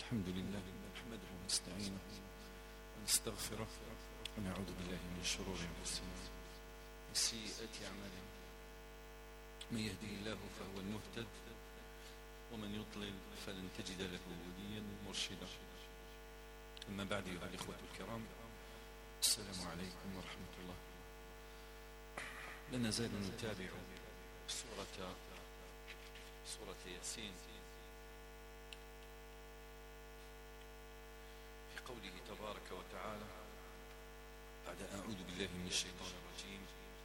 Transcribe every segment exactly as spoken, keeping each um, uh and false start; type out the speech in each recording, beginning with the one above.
الحمد لله نحمده ونستعينه ونستغفره ونعوذ بالله من شرور أنفسنا وسيئات أعمالنا. من يهدي الله فهو المهتد ومن يضلل فلن تجد له وليا مرشدا. أما بعد أيها الإخوة الكرام، السلام عليكم ورحمة الله. لا نزال نتابع سورة سورة ياسين في قوله تبارك وتعالى بعد أعوذ بالله من الشيطان الرجيم: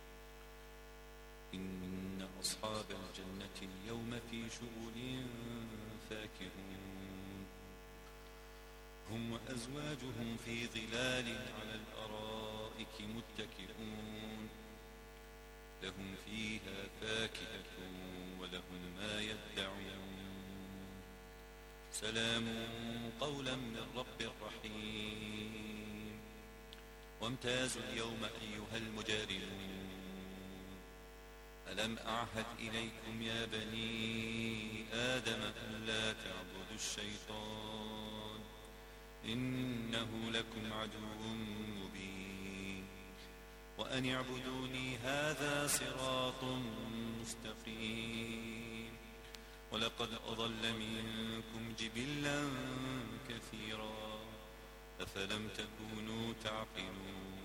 إن أصحاب الجنة اليوم في شغل فاكهون هم وأزواجهم في ظلال على الأرائك متكئون لهم فيها فاكهة ولهم ما يدعون سلام قولا من رب رحيم. وامتازوا اليوم أيها المجادلون ألم أعهد إليكم يا بني آدم ألا تعبدوا الشيطان إنه لكم عدو مبين وأن اعبدوني هذا صراط مستقيم. ولقد أضل منكم جبلا كثيرا أفلم تكونوا تعقلون.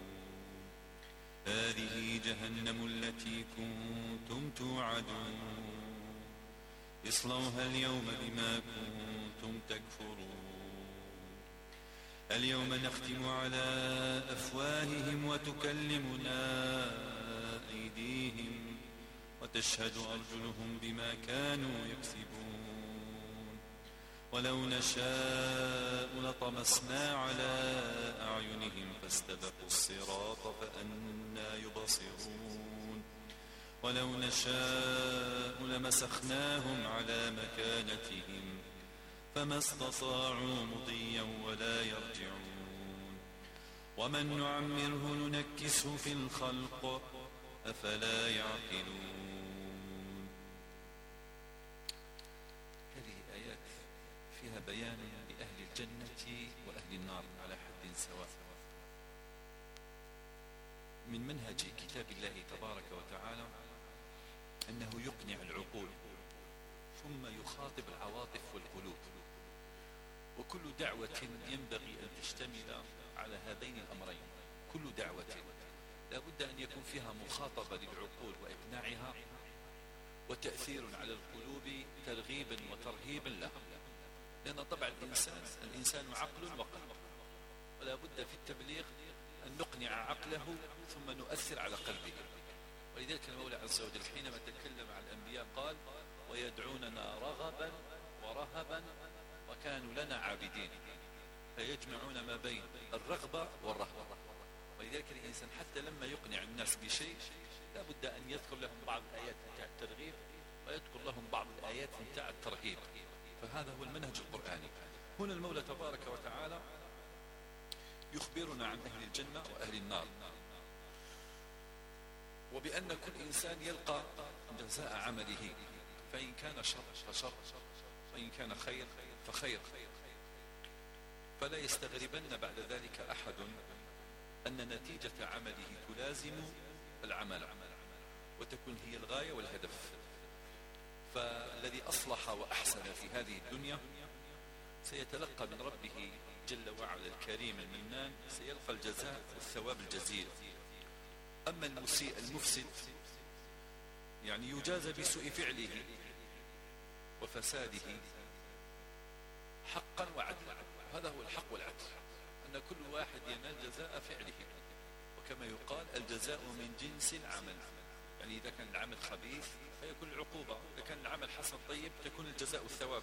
هذه جهنم التي كنتم توعدون اصلوها اليوم بما كنتم تكفرون. اليوم نختم على أفواههم وتكلمنا أيديهم وتشهد أرجلهم بما كانوا يكسبون. ولو نشاء لطمسنا على أعينهم فاستبقوا الصراط فأنى يبصرون. ولو نشاء لمسخناهم على مكانتهم فما استطاعوا مضيا ولا يرجعون. ومن نعمره ننكسه في الخلق أفلا يعقلون. هذه آيات فيها بيان لأهل الجنة وأهل النار على حد سواء. من منهج كتاب الله تبارك وتعالى أنه يقنع العقول ثم يخاطب العواطف والقلوب. وكل دعوة ينبغي أن تشتمل على هذين الأمرين. كل دعوة لا بد أن يكون فيها مخاطبة للعقول وإقناعها وتأثير على القلوب ترغيبا وترهيبا لها، لأن طبع الإنسان الإنسان عقل وقلب، ولا بد في التبليغ أن نقنع عقله ثم نؤثر على قلبه. ولذلك المولى عز وجل حينما تكلم عن الأنبياء قال: ويدعوننا رغبا ورهبا وكانوا لنا عابدين. فيجمعون ما بين الرغبة والرهبة. ولذلك الإنسان حتى لما يقنع الناس بشيء لا بد أن يذكر لهم بعض الآيات متاع الترغيب ويذكر لهم بعض الآيات متاع الترهيب. فهذا هو المنهج القرآني. هنا المولى تبارك وتعالى يخبرنا عن أهل الجنة وأهل النار، وبأن كل إنسان يلقى جزاء عمله، فإن كان شر فشر وإن كان خير فخير. فلا يستغربن بعد ذلك أحد أن نتيجة عمله تلازم العمل وتكون هي الغاية والهدف. فالذي أصلح وأحسن في هذه الدنيا سيتلقى من ربه جل وعلا الكريم المنان، سيلقى الجزاء والثواب الجزيل. أما المسيء المفسد يعني يجازى بسوء فعله وفساده حقا وعدلا. هذا هو الحق والعدل، أن كل واحد ينال جزاء فعله. وكما يقال: الجزاء من جنس العمل. يعني إذا كان العمل خبيث فيكون العقوبة، إذا كان العمل حسن طيب تكون الجزاء والثواب.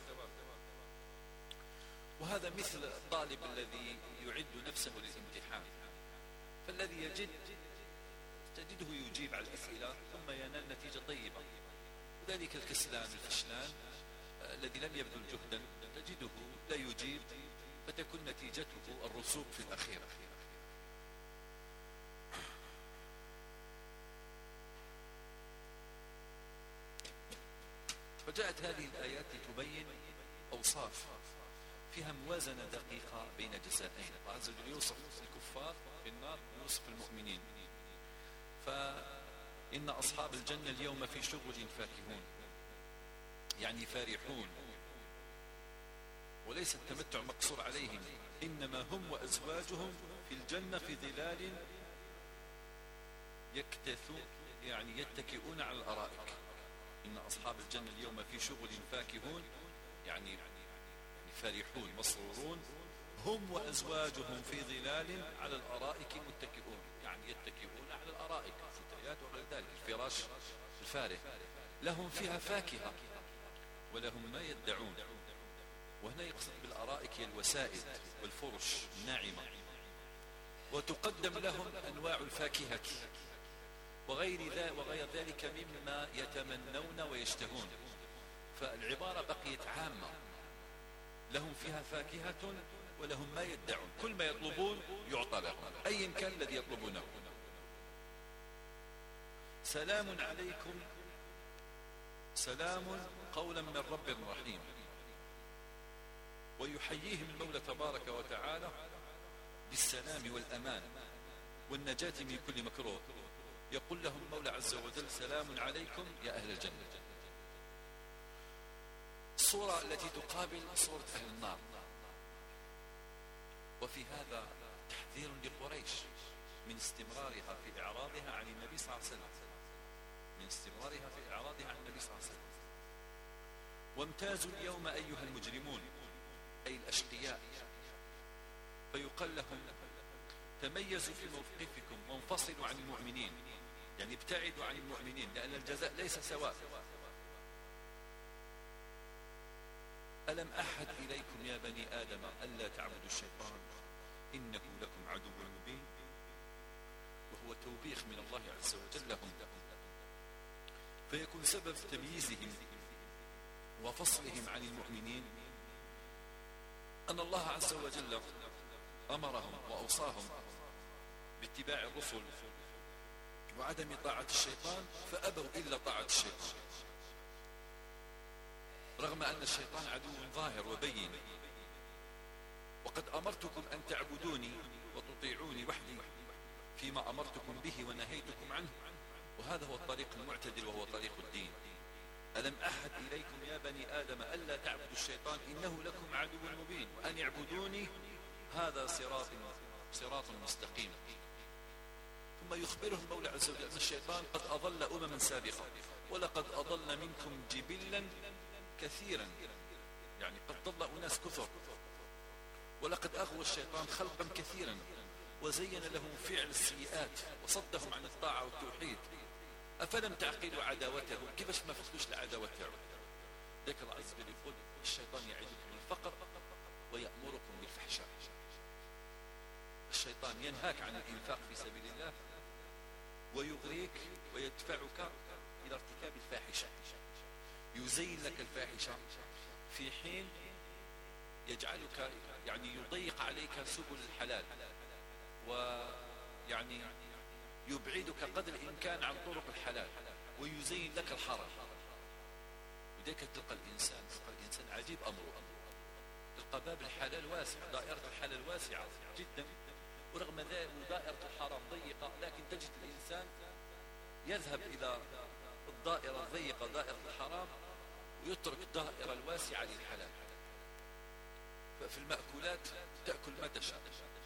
وهذا مثل الطالب الذي يعد نفسه للامتحان، فالذي يجد تجده يجيب على الأسئلة ثم ينال نتيجة طيبة. وذلك الكسلان الفشلان الذي لم يبذل جهدا تجده لا يجيب، فتكون نتيجته الرسوب في الأخيرة. فجاءت هذه الآيات تبين أوصاف فيها موازنة دقيقة بين جزائين. الله عز وجل يوصف الكفار في النار ويوصف المؤمنين. فإن أصحاب الجنة اليوم في شغل فاكهون، يعني فارحون، وليس التمتع مقصور عليهم، إنما هم وأزواجهم في الجنة في ظلال يكتثون، يعني يتكئون على الأرائك. إن أصحاب الجنة اليوم في شغل فاكهون، يعني فرحون مسرورون، هم وأزواجهم في ظلال على الأرائك متكئون، يعني يتكئون على الأرائك، فتيات وغير ذلك، الفراش الفارح، لهم فيها فاكهة ولهم ما يدعون. وهنا يقصد بالأرائك هي الوسائد والفرش الناعمة، وتقدم لهم أنواع الفاكهة وغير ذلك وغير ذلك مما يتمنون ويشتهون. فالعبارة بقيت عامة، لهم فيها فاكهة ولهم ما يدعون، كل ما يطلبون يعطى لهم أي كان الذي يطلبونه. سلام عليكم، سلام قولا من رب رحيم. ويحييهم المولى تبارك وتعالى بالسلام والأمان والنجاة من كل مكروه. يقول لهم المولى عز وجل سلام عليكم يا أهل الجنة. الصورة التي تقابل صورة أهل النار. وفي هذا تحذير لقريش من استمرارها في إعراضها عن النبي صلى الله عليه وسلم، من استمرارها في إعراضها عن النبي صلى الله عليه وسلم. وامتازوا اليوم أيها المجرمون، أي الأشقياء، فيقال لهم تميزوا في موقفكم وانفصلوا عن المؤمنين، يعني ابتعدوا عن المؤمنين، لأن الجزاء ليس سواء. ألم أحد إليكم يا بني آدم ألا تعبدوا الشيطان إنه لكم عدو مبين. وهو توبيخ من الله عز وجل لهم، فيكون سبب تمييزهم وفصلهم عن المؤمنين أن الله عز وجل أمرهم وأوصاهم باتباع الرسل وعدم طاعة الشيطان، فأبوا إلا طاعة الشيطان، رغم أن الشيطان عدو ظاهر وبين. وقد أمرتكم أن تعبدوني وتطيعوني وحدي فيما أمرتكم به ونهيتكم عنه، وهذا هو الطريق المعتدل وهو طريق الدين. ألم أحد إليكم يا بني آدم ألا تعبدوا الشيطان إنه لكم عدو مبين وأن يعبدوني هذا صراط صراط مستقيم. ثم يخبره المولى عز وجل أن الشيطان قد أضل أمما سابقة، ولقد أضل منكم جبلا كثيرا، يعني قد ضل أناس كثر، ولقد أغوى الشيطان خلقا كثيرا وزين لهم فعل السيئات وصدهم عن الطاعة والتوحيد. أفلم تعقلوا عداوته؟ كيفاش ما فهمتوش العداوة تاعو؟ ذاك الله عز وجل يقول الشيطان يعدكم الفقر ويأمركم بالفحشاء. الشيطان ينهاك عن الإنفاق في سبيل الله ويغريك ويدفعك إلى ارتكاب الفاحشة، يزين لك الفاحشة في حين يجعلك يعني يضيق عليك سبل الحلال، ويعني يبعدك قدر الإمكان عن طرق الحلال ويزين لك الحرام. لذلك تلقى الإنسان تلقى الإنسان عجيب أمره، تلقى باب الحلال واسع، دائرة الحلال واسعة جدا، ورغم ذلك دائرة الحرام ضيقة، لكن تجد الإنسان يذهب إلى الدائرة الضيقة دائرة الحرام ويترك الدائرة الواسعة للحلال. ففي المأكولات تأكل ما تشاء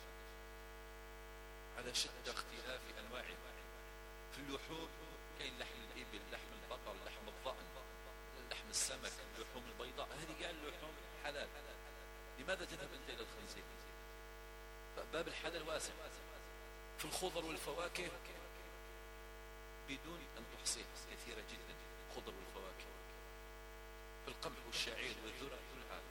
على شدة اختلاف أنواعها. في اللحوم كاين لحم الإبل، لحم البقر، لحم الضأن، لحم السمك، اللحوم البيضاء، هذه قال اللحوم حلال. لماذا تذهب أنت إلى الخنزير؟ فباب الحلال واسع. في الخضر والفواكه بدون أن تحصيها كثيرة جدا، الخضر والفواكه. في القمح والشعير والذرة كل هذا.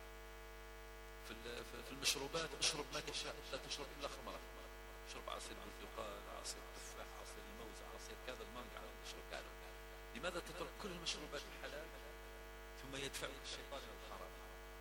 في المشروبات اشرب ما تشاء، لا تشرب إلا خمرا، اشرب عصير برتقال، عصير تفاح، عصير الموز، عصير كذا المانجا، اشرب كذا. لماذا تترك كل المشروبات الحلال ثم يدفعك الشيطان الى الحرام؟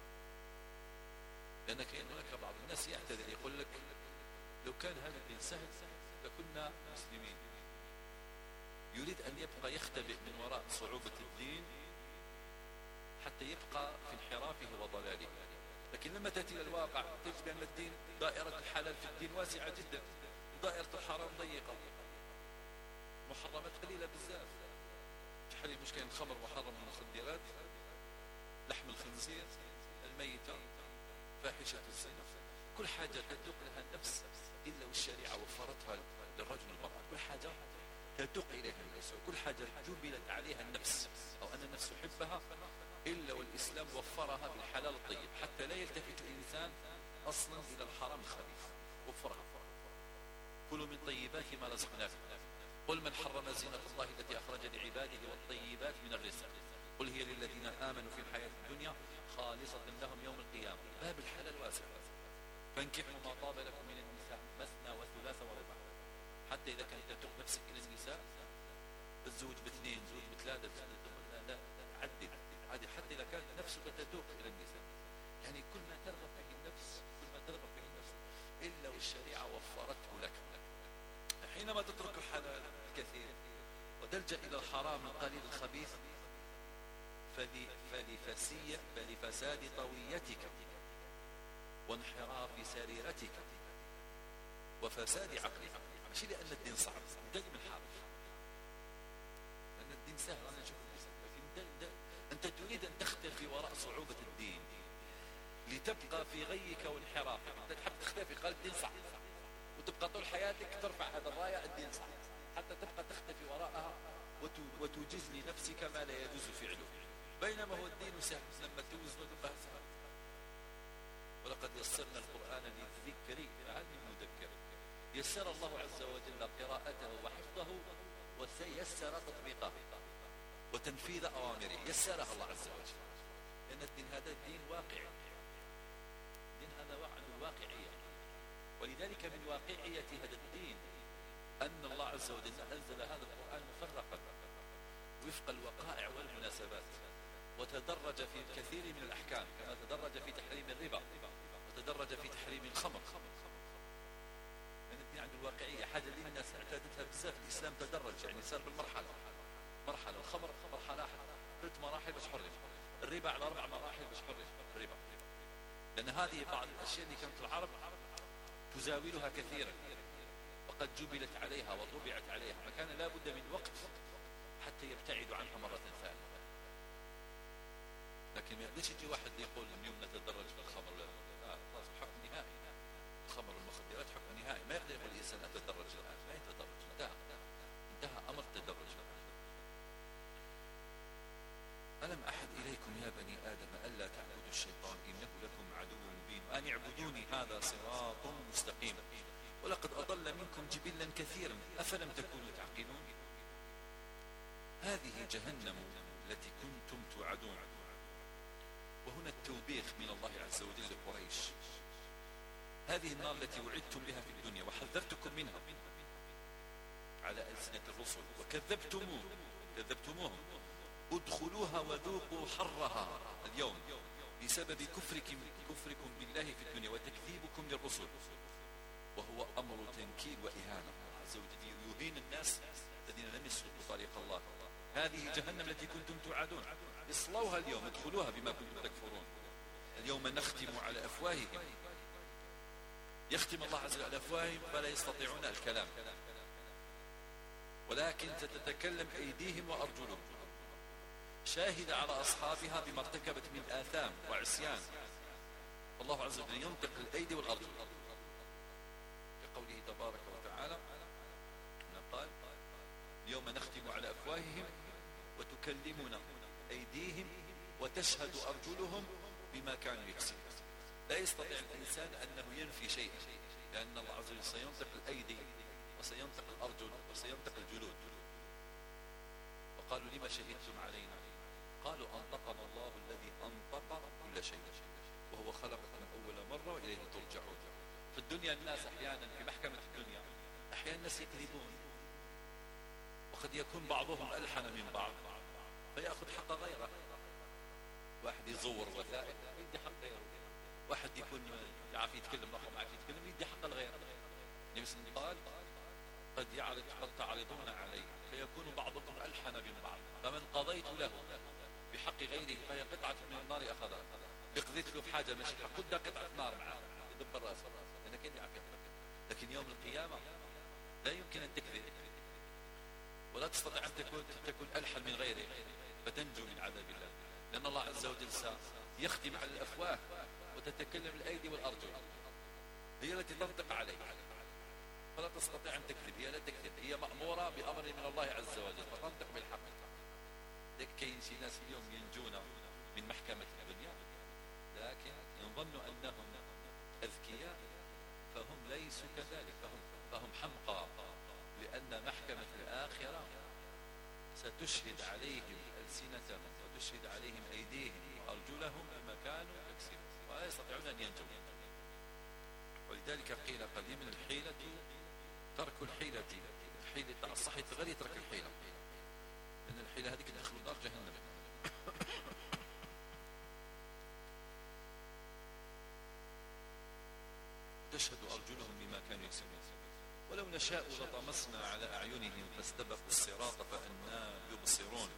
لأن هناك بعض الناس يعتذر يقول لك لو كان هذا الدين سهل لكنا مسلمين. يريد أن يبقى يختبئ من وراء صعوبة الدين حتى يبقى في انحرافه وضلاله. لكن لما تأتي إلى الواقع تجد بأن الدين دائرة الحلال في الدين واسعة جدا ودائرة الحرام ضيقة، محرمات قليلة بزاف. تحريم مش كاين الخمر محرم، المخدرات، لحم الخنزير، الميتة، فاحشة الزنا، كل حاجة تدق لها النفس إلا والشريعة وفرتها للرجل والمرأة. كل حاجة تدق إليها النفس، وكل حاجة جبلت عليها النفس أو أن النفس تحبها إلا والإسلام وفرها بالحلال الطيب، حتى لا يلتفت الإنسان أصلا إلى الحرام الخبيث. وفرها. كلوا من طيبات ما رزقناكم. قل من حرم زينة الله التي أخرج لعباده والطيبات من الرزق قل هي للذين آمنوا في الحياة الدنيا خالصة لهم يوم القيامة. باب الحلال واسع. فانكحوا ما طاب لكم من النساء مثنى وثلاث ورباع، حتى إذا كانت تتوق نفسك إلى النساء الزوج باثنين، زوج بثلاثة، لا لا عدد عادي، حتى إذا كانت نفسك تتوق إلى النساء. يعني كل ما ترغب به النفس، كل ما ترغب به النفس إلا والشريعة وفرته لك. حينما تترك الحلال الكثير وتلجأ إلى الحرام القليل الخبيث فلفسية فلفساد طويتك وانحراف سريرتك وفساد عقلك. ماشي لأن الدين صعب، دائما حارف، لأن الدين سهل أنا أشوف لكن أنت تريد أن تختفي وراء صعوبة الدين لتبقى في غيك وانحرافك. أنت تحب تختفي، قال الدين صعب، وتبقى طول حياتك ترفع هذا الراية الدين صعب، حتى تبقى تختفي وراءها وتوجز لنفسك ما لا يجوز فعله، بينما هو الدين سهل لما توزن تبقى سهل. ولقد يسرنا القرآن للذكر فهل من مدكر. يسر الله عز وجل قراءته وحفظه وسيسر تطبيقه وتنفيذ أوامره، يسرها الله عز وجل، لأن الدين هذا الدين واقعي، الدين هذا عن الواقعية. ولذلك من واقعية هذا الدين أن الله عز وجل أنزل هذا القرآن مفرقا وفق الوقائع والمناسبات، وتدرج في كثير من الأحكام، كما تدرج في تحريم الربا وتدرج في تحريم الخمر. من الدين عند الواقعية حاجة اللي الناس اعتادتها بزاف. الإسلام تدرج، يعني صار بالمرحلة، مرحلة الخمر مرحلة ثلاث مراحل باش حرم، الربا على أربع مراحل باش حرم الربا، لأن هذه بعض الأشياء اللي كانت العرب تزاولها كثيرا وقد جبلت عليها وطبعت عليها، فكان لا بد من وقت حتى يبتعدوا عنها مرة ثانية. لكن ما يقدرش يجي واحد يقول اليوم نتدرج في الخمر، لا خلاص حكم نهائي، الخمر والمخدرات حكم نهائي، ما يقدر يقول الإنسان أتدرج الآن، لا يتدرج، انتهى انتهى أمر التدرج. ألم أحد إليكم يا بني آدم ألا تعبدوا الشيطان إنه لكم عدو مبين أن اعبدوني هذا صراط مستقيم ولقد أضل منكم جبلا كثيرا أفلم تكونوا تعقلون. هذه جهنم التي كنتم توعدون. وهنا التوبيخ من الله عز وجل لقريش، هذه النار التي وعدتم بها في الدنيا وحذرتكم منها على ألسنة الرسل وكذبتموه كذبتموهم ادخلوها وذوقوا حرها اليوم بسبب كفركم كفركم بالله في الدنيا وتكذيبكم للرسل، وهو أمر تنكيل وإهانة. عز وجل يهين الناس الذين لم يسلكوا طريق الله. هذه جهنم التي كنتم توعدون اصلوها اليوم، ادخلوها بما كنتم تكفرون. اليوم نختم على أفواههم، يختم الله عز وجل على أفواههم فلا يستطيعون الكلام، ولكن تتكلم أيديهم وأرجلهم، شاهد على أصحابها بما ارتكبت من آثام وعصيان. الله عز وجل ينطق الأيدي والأرجل بقوله تبارك وتعالى قال اليوم نختم على أفواههم وتكلمنا أيديهم وتشهد أرجلهم بما كانوا يكسبون. لا يستطيع الإنسان أنه ينفي شيئا، لأن الله عز وجل سينطق الأيدي وسينطق الأرجل وسينطق الجلود. وقالوا لما شهدتم علينا قالوا أنطقنا الله الذي أنطق كل شيء وهو خلقكم أول مرة وإليه ترجعون. في الدنيا الناس أحيانا في محكمة الدنيا أحيانا الناس يكذبون، وقد يكون بعضهم ألحن من بعض فيأخذ حق غيره. واحد يزور وثائق يدي حق غيره، واحد يكون يعرف يتكلم رقم يعرف يتكلم يدي حق الغير. مثل قال قد يعرض قد تعرضون عليه فيكون بعضكم ألحن من بعض فمن قضيت له بحق غيره فهي قطعة من النار أخذها. بقضيت له بحاجة مش حقود قطعة نار معاه يدبر راسه لأنك اللي عم يقدر. لكن يوم القيامة لا يمكن أن تكذب ولا تستطيع أن تكون تكون ألحن من غيره فتنجو من عذاب الله، لأن الله عز وجل سيختم على الأفواه وتتكلم الأيدي والأرجل، هي التي تنطق عليك فلا تستطيع أن تكذب. هي لا تكذب، هي مأمورة بأمر من الله عز وجل فتنطق بالحق. لذلك كاين شي ناس اليوم ينجون من محكمة الدنيا لكن يظن أنهم أذكياء فهم ليسوا كذلك، فهم, فهم حمقى، لأن محكمة الآخرة ستشهد عليهم ألسنتهم وتشهد عليهم أيديهم وأرجلهم بما كانوا يكسبون ولا يستطيعون أن ينجوا. ولذلك قيل قديما الحيلة ترك الحيلة، الحيلة الصح غير يترك الحيلة، لأن الحيلة هذه تدخل نار جهنم. تشهد أرجلهم بما كانوا يكسبون. ولو نشاء لطمسنا على أعينهم فاستبقوا الصراط فأنى يبصرون.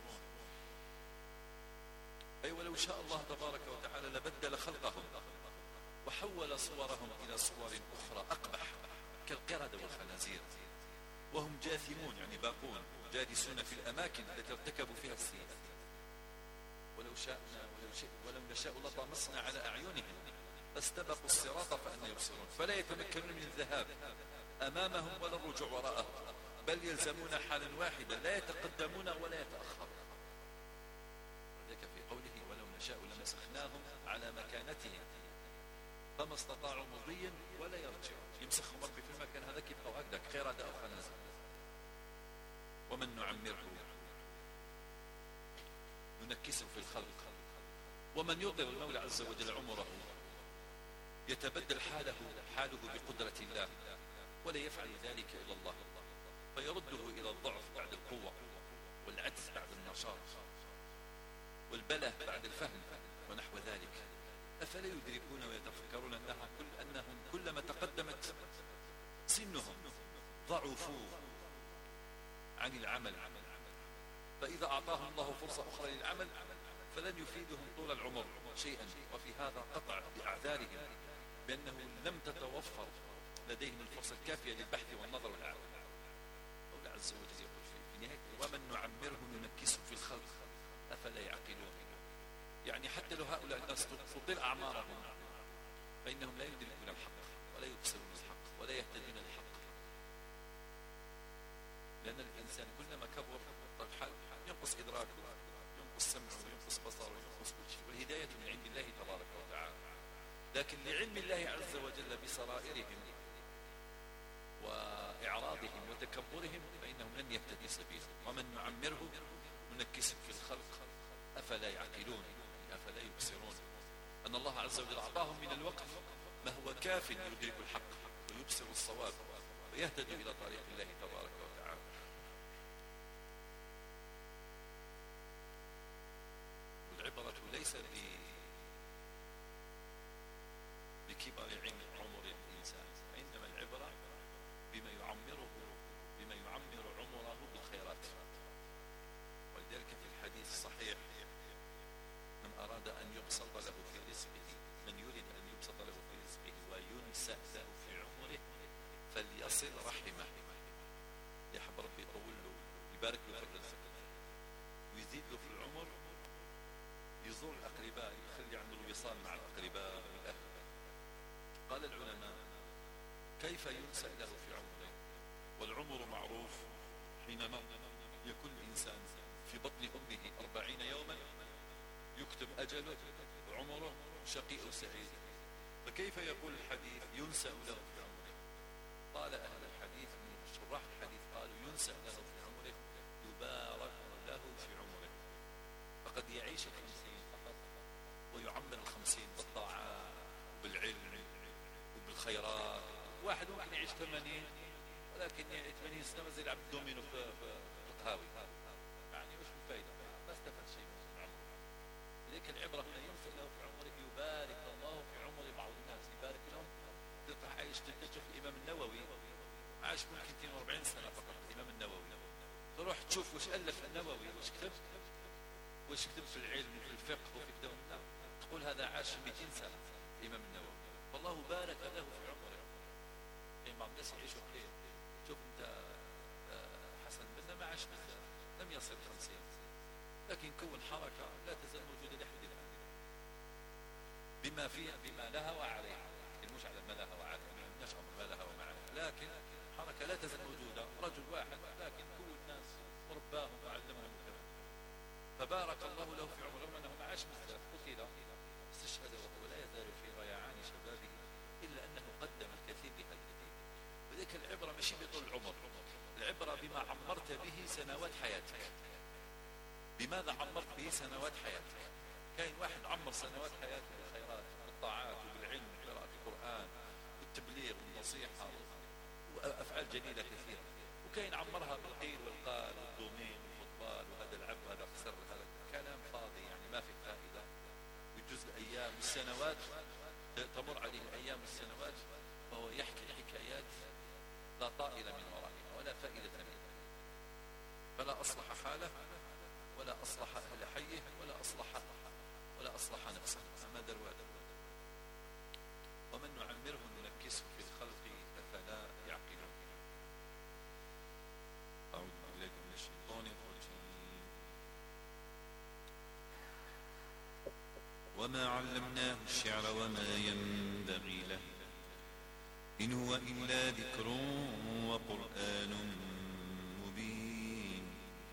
أي ولو شاء الله تبارك وتعالى لبدل خلقهم وحول صورهم إلى صور أخرى أقبح كالقردة والخنازير وهم جاثمون يعني باقون جالسون في الأماكن التي ارتكبوا فيها السيئات. ولو شاءنا ولو, شاء ولو نشاء لطمسنا على أعينهم فاستبقوا الصراط فأنى يبصرون. فلا يتمكنون من الذهاب أمامهم ولا الرجوع وراءهم، بل يلزمون حالا واحدا لا يتقدمون ولا يتأخرون. ذلك في قوله ولو نشاء لمسخناهم على مكانتهم فما استطاعوا مضيا ولا يرجعون. يمسخهم ربي في المكان هذا كيف أو هكذا قردة أو خنازير. ومن نعمره ننكسه في الخلق. ومن يطل المولى عز وجل عمره يتبدل حاله حاله بقدرة الله ولا يفعل ذلك إلا الله، فيرده إلى الضعف بعد القوة والعجز بعد النشاط والبله بعد الفهم ونحو ذلك. أفلا يدركون ويتفكرون أنها كل أنهم كلما تقدمت سنهم ضعفوا عن العمل، فإذا أعطاهم الله فرصة أخرى للعمل فلن يفيدهم طول العمر شيئا. وفي هذا قطع بأعذارهم بأنه لم تتوفر لديهم الفرصة الكافية للبحث والنظر والعمل. الله عز وجل يقول في نهاية ومن نعمره ننكسه في الخلق أفلا يعقلون. يعني حتى لو هؤلاء الناس تطيل أعمارهم فإنهم لا يدركون الحق ولا يبصرون الحق ولا يهتدون الحق، لأن الإنسان كلما كبر الحال ينقص إدراكه ينقص سمعه ينقص بصره ينقص كل شيء. والهداية من عند الله تبارك وتعالى، لكن لعلم الله عز وجل بسرائرهم وإعراضهم وتكبرهم فإنهم لن يهتدي سبيلا. ومن نعمره ننكسه في الخلق أفلا يعقلون أفلا يبصرون. أن الله عز وجل أعطاهم من الوقت ما هو كاف يدرك الحق ويبصر الصواب ويهتدي إلى طريق الله تبارك وتعالى. والعبرة ليس بكبر عمر الإنسان، وإنما العبرة بما يعمره بما يعمر عمره بالخيرات. ولذلك في الحديث الصحيح من أراد أن يبسط له في رزقه من يريد أن يبسط له في رزقه وينسأ له في عمره فليصل رحمه. يحب ربي يطول له يبارك له في الرزق ويزيد له في العمر، يزور الأقرباء يخلي عنده الوصال مع الأقرباء والأهل. قال العلماء كيف ينسأ له في عمره؟ والعمر معروف حينما يكون الإنسان في بطن أمه أربعين يوما يكتب أجله وعمره شقي أو سعيد، فكيف يقول الحديث ينسأ له في عمره؟ قال أهل الحديث من شراح الحديث قالوا ينسأ له في عمره يبارك له في عمره. فقد يعيش الخمسين فقط ويعمر الخمسين بالطاعات وبالعلم وبالخيرات. واحد ممكن يعيش ثمانين ولكن يعني ثمانين سنة ما زي يلعب دومينو في القهاوي، يعني وش الفائدة؟ ما استفاد شيء من عمره. لذلك العبرة هنا ينسأ له في عمره يبارك الله في عمر بعض الناس يبارك لهم. تلقى عايش تكتشف الإمام النووي عاش ممكن اثنين وأربعين سنة فقط. الإمام النووي تروح تشوف وش ألف النووي وش كتب وش كتب في العلم وفي الفقه وفي كتب الله، تقول هذا عاش مئتين سنة الإمام النووي، والله بارك له في عمره. يعني بعض الناس يعيشوا خير. شوف أنت حسن البنا ما عاش بزاف، لم يصل خمسين، لكن كون حركة لا تزال موجودة لحد الآن بما فيها بما لها وعليها. مش على ما لها وعليها، ما نشعر ما لها وما عليها، لكن حركة لا تزال موجودة. رجل واحد لكن كل الناس ورباهم وعلمهم الكلام، فبارك الله له في عمره، رغم أنه ما عاش بزاف. قتل استشهد وهو لا يزال في ريعان شبابه، إلا أنه قدم الكثير لهذا الدين. وذلك العبرة ماشي بطول العمر، العبرة بما عمرت به سنوات حياتك. بماذا عمرت به سنوات حياتك؟ كاين واحد عمر سنوات حياته بالخيرات بالطاعات وبالعلم وقراءة القرآن والتبليغ والنصيحة وأفعال جليلة كثيرة، وكاين عمرها بالقيل والقال والدومين والفوتبال وهذا العب وهذا خسر، هذا كلام فاضي يعني ما في فائدة. ويجوز الأيام والسنوات تمر عليه الأيام والسنوات وهو يحكي حكايات لا طائل من ورائها ولا فائدة منها، فلا أصلح حاله ولا أصلح أهل حيه ولا أصلح ولا أصلح نفسه. ما دروا ومن نعمره ننكسه في الخلق أفلا يعقلون. أعوذ بالله من الشيطان الرجيم. وما علمناه الشعر وما ينبغي له إن هو إلا ذكر وقرآن مبين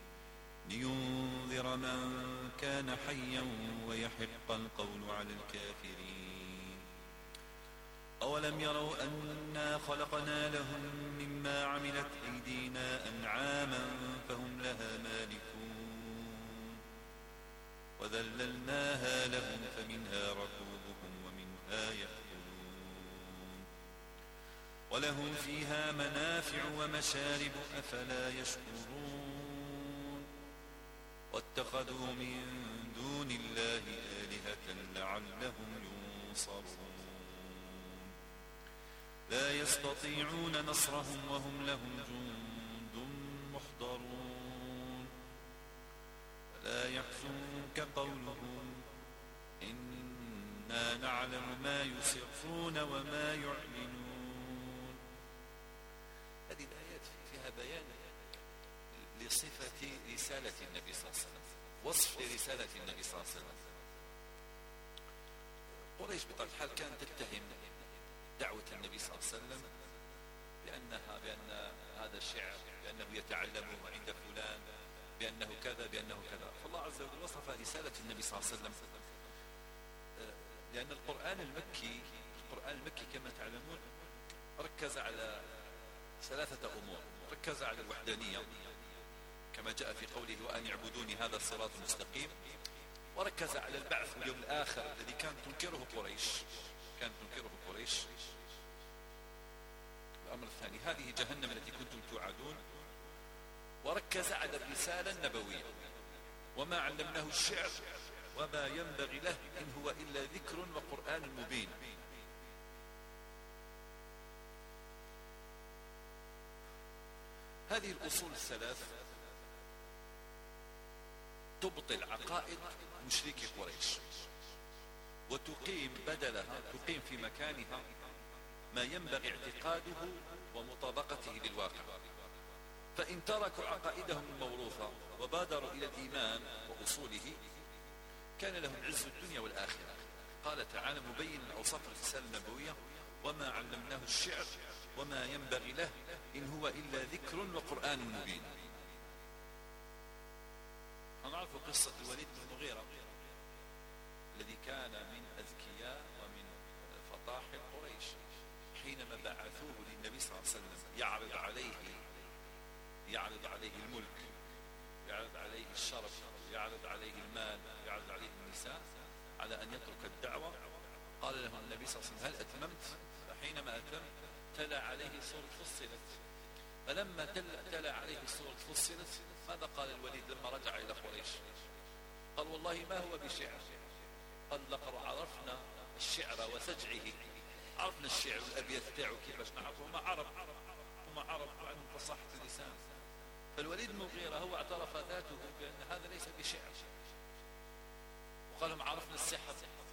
لينذر من كان حيا ويحق القول على الكافرين. أولم يروا أنا خلقنا لهم مما عملت أيدينا أنعاما فهم لها مالكون وذللناها لهم فمنها ركوبهم ومنها يأكلون ولهم فيها منافع ومشارب أفلا يشكرون واتخذوا من دون الله آلهة لعلهم ينصرون لا يستطيعون نصرهم وهم لهم جند محضرون فلا يحزنك قولهم إنا نعلم ما يسرون وما يعلنون. هذه الآيات فيها بيان لصفة رسالة النبي صلى الله عليه وسلم، وصف لرسالة النبي صلى الله عليه وسلم. قريش بطبيعة الحال كانت تتهم دعوة النبي صلى الله عليه وسلم بأنها بأن هذا الشعر بأنه يتعلمه عند فلان بأنه كذا بأنه كذا. فالله عز وجل وصف رسالة النبي صلى الله عليه وسلم لأن القرآن المكي القرآن المكي كما تعلمون ركز على ثلاثة أمور. ركز على الوحدانية كما جاء في قوله وأن يعبدوني هذا الصراط المستقيم، وركز على البعث واليوم الآخر الذي كانت تنكره قريش كانت تنكره قريش. الأمر الثاني هذه جهنم التي كنتم توعدون، وركز على الرسالة النبوية وما علمناه الشعر وما ينبغي له إن هو إلا ذكر وقرآن مبين. هذه الأصول الثلاث تبطل عقائد مشركي قريش وتقيم بدلها تقيم في مكانها ما ينبغي اعتقاده ومطابقته للواقع. فإن تركوا عقائدهم الموروثة وبادروا إلى الإيمان وأصوله كان لهم عز الدنيا والآخرة. قال تعالى مبين أوصاف الرسالة النبوية وما علمناه الشعر وما ينبغي له إن هو إلا ذكر وقرآن مبين. نعرف قصة الوليد بن المغيرة الذي كان من أذكياء ومن فطاحل قريش، حينما بعثوه للنبي صلى الله عليه وسلم يعرض عليه يعرض عليه الملك، يعرض عليه الشرف، يعرض عليه المال، يعرض عليه النساء على أن يترك الدعوة. قال له النبي صلى الله عليه وسلم هل أتممت؟ فحينما أتم تلا عليه سورة فصلت. فلما تلا عليه سورة فصلت ماذا قال الوليد لما رجع إلى قريش؟ قال والله ما هو بشعر، قال لقد عرفنا الشعر وسجعه، عرفنا الشعر والأبيات تاعه كيفاش نعرفه، وما عرف وما عرف عنه فصاحة اللسان. فالوليد المغيرة هو اعترف ذاته بأن هذا ليس بشعر، وقال ما عرفنا السحر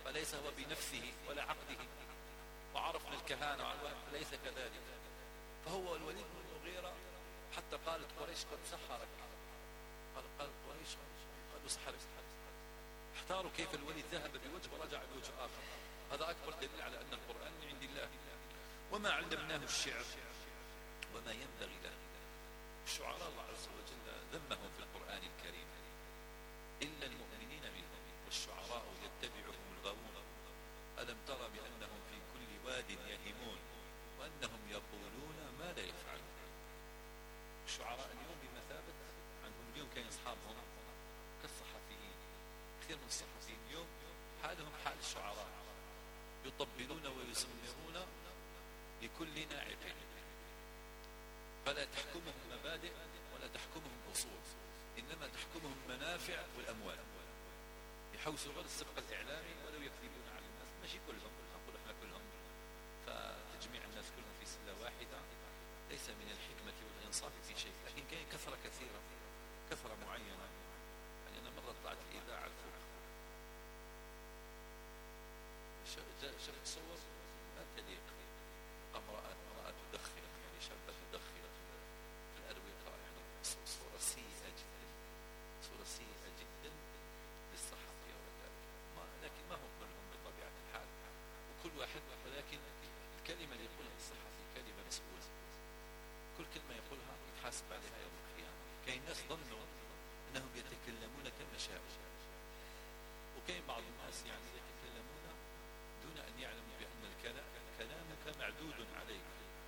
فليس هو بنفسه ولا عقله، وعرفنا الكهانة ليس كذلك. فهو الوليد بن المغيرة حتى قالت قريش قد سحرك، قال قال قريش قالوا سحرك، احتاروا كيف الوليد ذهب بوجه ورجع بوجه آخر. هذا أكبر دليل على أن القرآن من عند الله. وما علمناه الشعر وما ينبغي له. الشعراء الله عز وجل ذمهم في القرآن الكريم، إلا المؤمنين منهم والشعراء يتبعهم الغاوون ألم تر بأنهم في كل واد يهيمون وأنهم يقولون ما لا يفعلون. الشعراء اليوم بمثابة عندهم اليوم كان أصحابهم كالصحفيين. كثير من الصحفيين اليوم حالهم حال الشعراء، يطبلون ويزمرون لكل ناعق، فلا تحكمهم مبادئ ولا تحكمهم أصول، إنما تحكمهم منافع والأموال. يحوسوا غير السبق الإعلامي ولو يكذبون على الناس، ماشي كلهم، نقول احنا كلهم، فتجميع الناس كلهم في سلة واحدة ليس من الحكمة والإنصاف في شيء. لكن كاين كثرة كثيرة، كثرة معينة. يعني أنا مرة طلعت الإذاعة الفوق شفت صور ما تليق، امرأة امرأة تدخن، يعني شابة تدخن في الأروقة، يعني صورة سيئة جدا، صورة سيئة جدا للصحفية وذلك. ما لكن ما هم كلهم بطبيعة الحال، وكل واحد، ولكن الكلمة اللي يقولها الصحفي كلمة مسؤولة، كل كلمة يقولها يتحاسب عليها يوم القيامة. كاين ناس ظنوا أنهم يتكلمون كما شاءوا، وكاين بعض الناس يعني يتكلمون دون أن يعلموا بأن الكلام كلامك معدود عليك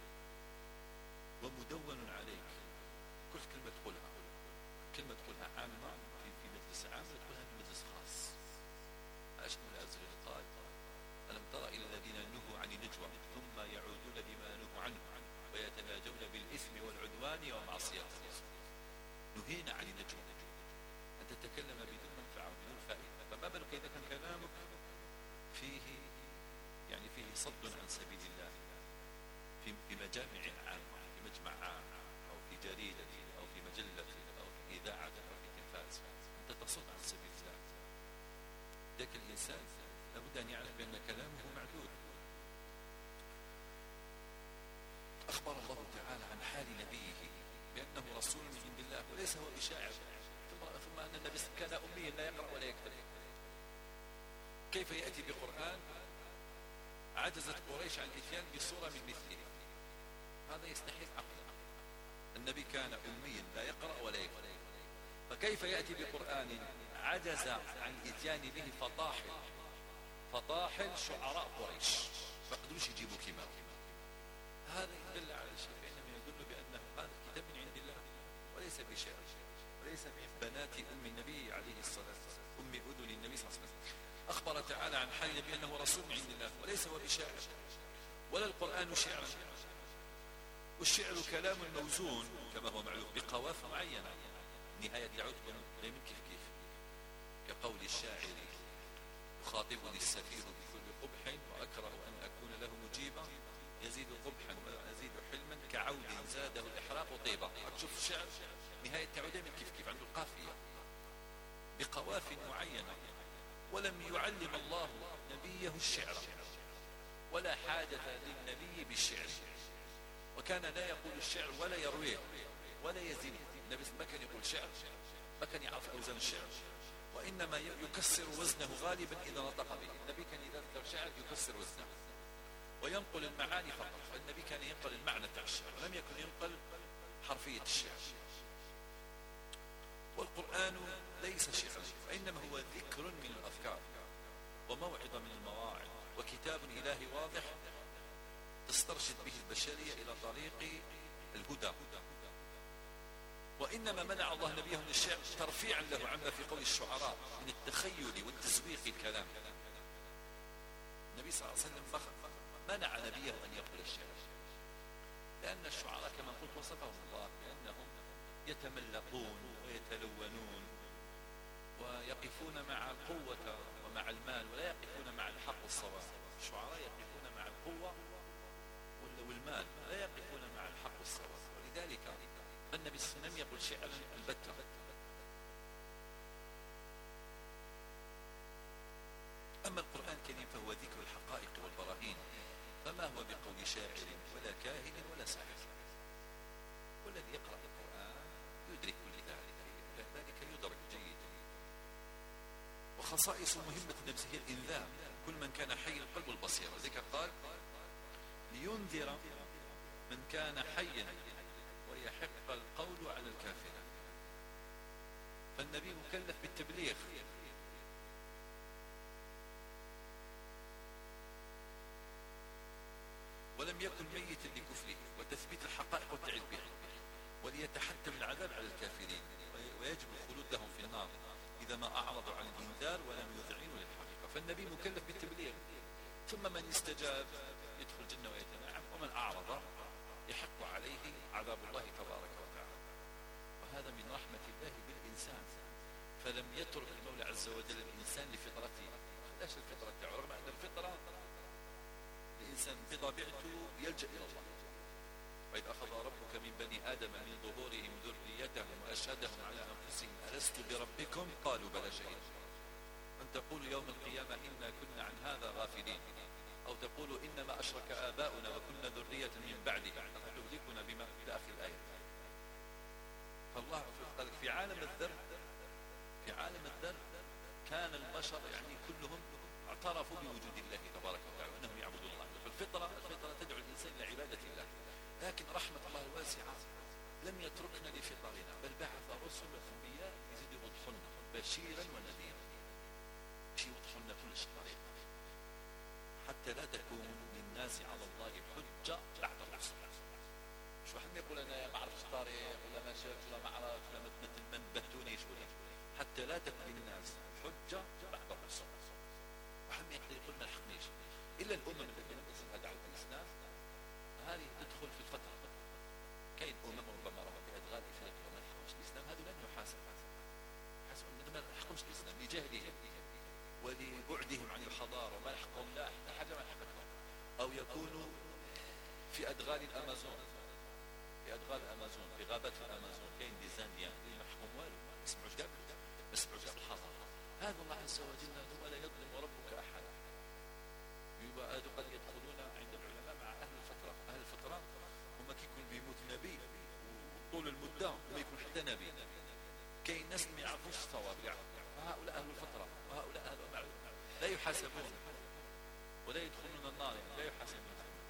ومدون عليك. كل كلمة تقولها، كلمة تقولها عامة في في مجلس عام تقولها في مجلس خاص. عشان العز وجل قال ألم تر إلى الذين نهوا عن النجوى ثم يعودون لما نهوا عنه ويتناجون بالإثم والعدوان ومعصية الرسول. نهينا عن النجوى، أن تتكلم بدون منفعة وبدون فائدة، فما بالك إذا كان كلامك فيه يعني فيه صد عن سبيل الله في في مجامع عامة، في مجمع عام أو في جريدة أو في مجلة أو في إذاعة أو في تلفاز، أنت تصد عن سبيل الله. ذاك الإنسان لابد أن يعرف بأن كلامه معدود. أخبر الله تعالى عن حال نبيه بأنه رسول من عند الله وليس هو بشاعر، ثم أن النبي كان أميا لا يقرأ ولا يكتب. كيف يأتي بقرآن عجزت قريش عن الاتيان بصورة من مثله؟ هذا يستحيل عقلا. النبي كان أميا لا يقرأ ولا يكتب، فكيف يأتي بقرآن عجز عن الاتيان به فطاحل فطاحل شعراء قريش ما قدروش يجيبوا كلمة؟ هذا يدل على شيء، فإنما يدل بأنه هذا الكتاب من عند الله وليس بشعر، وليس من بنات أم النبي عليه الصلاة والسلام، أم أذن النبي صلى الله عليه وسلم. أخبر تعالى عن حال النبي أنه رسول من عند الله وليس هو بشاعر، ولا القرآن شعرا. والشعر كلام موزون كما هو معلوم بقواف معينة، نهاية العتبة لا يمكن كيف، كقول الشاعر يخاطبني السفير بكل قبح وأكره أن أكون له مجيبا، يزيد قبحا ويزيد حلما كعود زاده الإحراق طيبا. شوف الشعر نهاية تعود من كيف كيف عنده القافية بقواف معينة. ولم يعلم الله نبيه الشعر ولا حاجة للنبي بالشعر، وكان لا يقول الشعر ولا يرويه ولا يزينه. النبي ما كان يقول شعر، ما كان يعرف أوزان الشعر، وإنما يكسر وزنه غالبا إذا نطق به. النبي كان إذا ذكر شعر يكسر وزنه وينقل المعاني فقط. النبي كان ينقل المعنى تاع الشعر، ولم يكن ينقل حرفية الشعر. والقرآن ليس شعرا، وإنما هو ذكر من الأذكار وموعظة من المواعظ وكتاب إلهي واضح تسترشد به البشرية إلى طريق الهدى. وإنما منع الله نبيه من الشعر ترفيعا له عما في قول الشعراء من التخيل والتزويق الكلام. النبي صلى الله عليه وسلم منع نبيه أن يقول الشعر، لأن الشعراء كما قلت وصفهم الله بأنهم يتملقون ويتلونون ويقفون مع القوة ومع المال ولا يقفون مع الحق والصواب. الشعراء يقفون مع القوة والمال لا يقفون مع الحق والصواب، ولذلك النبي صلى الله عليه وسلم يقول شعرا البتة. أما القرآن الكريم خصائص مهمة النفس هي الإنذار. كل من كان حي القلب والبصيرة، ذلك قال لينذر من كان حيا ويحق القول على الكافرين. فالنبي مكلف بالتبليغ، ولم يكن ميتا لكفره وتثبيت الحقائق والتعيد بها، وليتحتم العذاب على الكافرين ويجب الخلود لهم في النار إذا ما أعرضوا عن الإنذار ولم يذعنوا للحقيقة. فالنبي مكلف بالتبليغ، ثم من استجاب يدخل الجنة ويتنعم، ومن أعرض يحق عليه عذاب الله تبارك وتعالى. وهذا من رحمة الله بالإنسان، فلم يترك المولى عز وجل الإنسان لفطرته. لاش الفطرة تاعو، رغم أن الفطرة الإنسان بطبيعته يلجأ إلى الله. وإذ أخذ ربك من بني آدم من ظهورهم ذريتهم وأشهدهم على أنفسهم ألست بربكم قالوا بلى شهدنا أن تقولوا يوم القيامة إنا كنا عن هذا غافلين، أو تقولوا إنما أشرك آباؤنا وكنا ذرية من بعده فتهلكنا بما إلى آخر الآية. فالله في عالم الذر في عالم الذر كان البشر يعني كلهم اعترفوا بوجود الله تبارك وتعالى وأنهم يعبدون الله. فالفطرة الفطرة تدعو الإنسان إلى عبادة الله، لكن رحمة الله الواسعة لم يتركنا لفطرنا، بل بعث رسل أنبياء يزيد يوضحنا بشيرا ونذيرا، شيء يوضحنا كل طريق، حتى لا تكون للناس على الله حجة بعد الرسل. مش واحد ما يقول أنا ما أعرفش الطريق ولا ما شافش ولا ما عرفت ولا مثل من بهتونيش ولا، حتى لا تكون للناس حجة بعد الرسل. واحد ما يقدر يقول ما لحقنيش إلا الأمم التي لم تصلها دعوة الإسلام، هذه تدخل في الفترة. كاين أمم ربما راه بأدغال إفريقيا وما لحقوش الإسلام، هذو لن يحاسب حسب ما لحقوش الإسلام لجهلهم ولبعدهم عن الحضارة وما لحقهم لا حاجة ما لحقتهم، أو يكونوا في أدغال الأمازون في أدغال الأمازون في غابات الأمازون، كاين دي زانديان اللي ما لحقهم والو، ما سمعوش كاع ما سمعوش كاع الحضارة. هذا الله عز وجل هو لا يظلم ربك أحدا. هذو قد يدخلون عند العلماء مع أهل الفترة. أهل الفترة هما كيكون بيموت نبي وطول المدة وما يكون حتى نبي. كاين ناس ما يعرفوش الصواب، وهؤلاء أهل الفترة وهؤلاء أهل المعلوم لا يحاسبون ولا يدخلون النار، يعني لا يحاسبون.